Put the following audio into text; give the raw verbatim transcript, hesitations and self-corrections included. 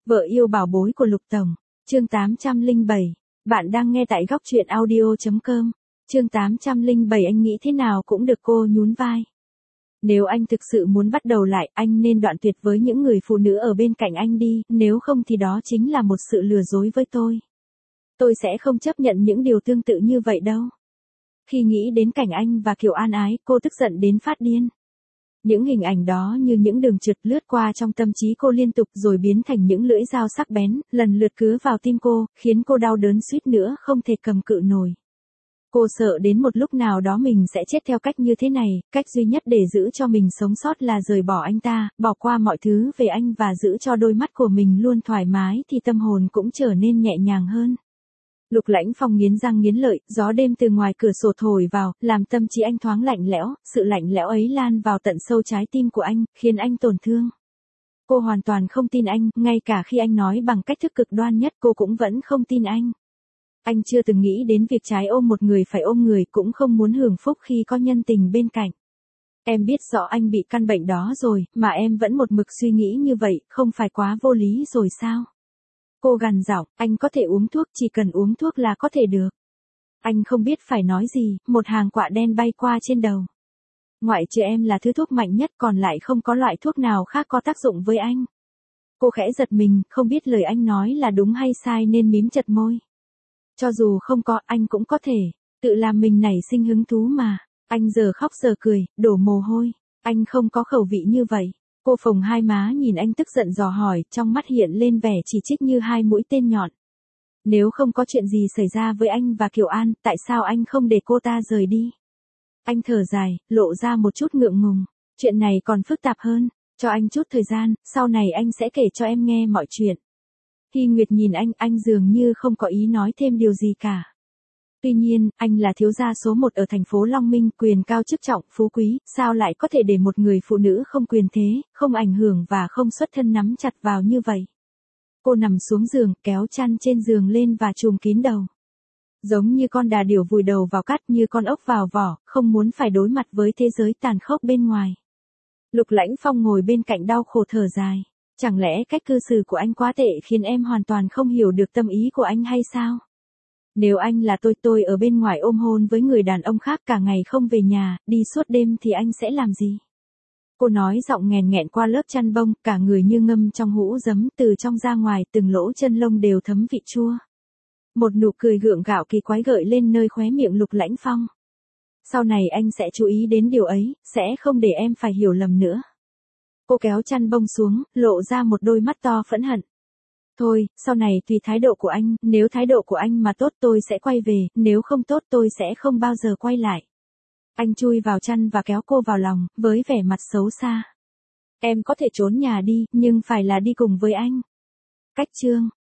Vợ yêu bảo bối của Lục Tổng, chương tám trăm lẻ bảy. Bạn đang nghe tại góc truyện audio chấm com. Chương tám trăm lẻ bảy anh nghĩ thế nào cũng được, cô nhún vai. Nếu anh thực sự muốn bắt đầu lại, anh nên đoạn tuyệt với những người phụ nữ ở bên cạnh anh đi, nếu không thì đó chính là một sự lừa dối với tôi. Tôi sẽ không chấp nhận những điều tương tự như vậy đâu. Khi nghĩ đến cảnh anh và Kiều An Ái, cô tức giận đến phát điên. Những hình ảnh đó như những đường trượt lướt qua trong tâm trí cô liên tục rồi biến thành những lưỡi dao sắc bén, lần lượt cứa vào tim cô, khiến cô đau đớn suýt nữa không thể cầm cự nổi. Cô sợ đến một lúc nào đó mình sẽ chết theo cách như thế này, cách duy nhất để giữ cho mình sống sót là rời bỏ anh ta, bỏ qua mọi thứ về anh và giữ cho đôi mắt của mình luôn thoải mái thì tâm hồn cũng trở nên nhẹ nhàng hơn. Lục Lãnh Phong nghiến răng nghiến lợi, gió đêm từ ngoài cửa sổ thổi vào, làm tâm trí anh thoáng lạnh lẽo, sự lạnh lẽo ấy lan vào tận sâu trái tim của anh, khiến anh tổn thương. Cô hoàn toàn không tin anh, ngay cả khi anh nói bằng cách thức cực đoan nhất cô cũng vẫn không tin anh. Anh chưa từng nghĩ đến việc trái ôm một người phải ôm người, cũng không muốn hưởng phúc khi có nhân tình bên cạnh. Em biết rõ anh bị căn bệnh đó rồi, mà em vẫn một mực suy nghĩ như vậy, không phải quá vô lý rồi sao? Cô gằn giọng, anh có thể uống thuốc, chỉ cần uống thuốc là có thể được. Anh không biết phải nói gì, một hàng quạ đen bay qua trên đầu. Ngoại trừ em là thứ thuốc mạnh nhất, còn lại không có loại thuốc nào khác có tác dụng với anh. Cô khẽ giật mình, không biết lời anh nói là đúng hay sai nên mím chặt môi. Cho dù không có, anh cũng có thể tự làm mình nảy sinh hứng thú mà. Anh giờ khóc giờ cười, đổ mồ hôi. Anh không có khẩu vị như vậy. Cô phồng hai má nhìn anh tức giận dò hỏi, trong mắt hiện lên vẻ chỉ trích như hai mũi tên nhọn. Nếu không có chuyện gì xảy ra với anh và Kiều An, tại sao anh không để cô ta rời đi? Anh thở dài, lộ ra một chút ngượng ngùng. Chuyện này còn phức tạp hơn. Cho anh chút thời gian, sau này anh sẽ kể cho em nghe mọi chuyện. Hy Nguyệt nhìn anh, anh dường như không có ý nói thêm điều gì cả. Tuy nhiên, anh là thiếu gia số một ở thành phố Long Minh, quyền cao chức trọng, phú quý, sao lại có thể để một người phụ nữ không quyền thế, không ảnh hưởng và không xuất thân nắm chặt vào như vậy. Cô nằm xuống giường, kéo chăn trên giường lên và trùm kín đầu. Giống như con đà điểu vùi đầu vào cát, như con ốc vào vỏ, không muốn phải đối mặt với thế giới tàn khốc bên ngoài. Lục Lãnh Phong ngồi bên cạnh đau khổ thở dài. Chẳng lẽ cách cư xử của anh quá tệ khiến em hoàn toàn không hiểu được tâm ý của anh hay sao? Nếu anh là tôi, tôi ở bên ngoài ôm hôn với người đàn ông khác cả ngày không về nhà, đi suốt đêm thì anh sẽ làm gì? Cô nói giọng nghèn nghẹn qua lớp chăn bông, cả người như ngâm trong hũ giấm, từ trong ra ngoài, từng lỗ chân lông đều thấm vị chua. Một nụ cười gượng gạo kỳ quái gợi lên nơi khóe miệng Lục Lãnh Phong. Sau này anh sẽ chú ý đến điều ấy, sẽ không để em phải hiểu lầm nữa. Cô kéo chăn bông xuống, lộ ra một đôi mắt to phẫn hận. Thôi, sau này tùy thái độ của anh, nếu thái độ của anh mà tốt tôi sẽ quay về, nếu không tốt tôi sẽ không bao giờ quay lại. Anh chui vào chăn và kéo cô vào lòng, với vẻ mặt xấu xa. Em có thể trốn nhà đi, nhưng phải là đi cùng với anh. Cách chương.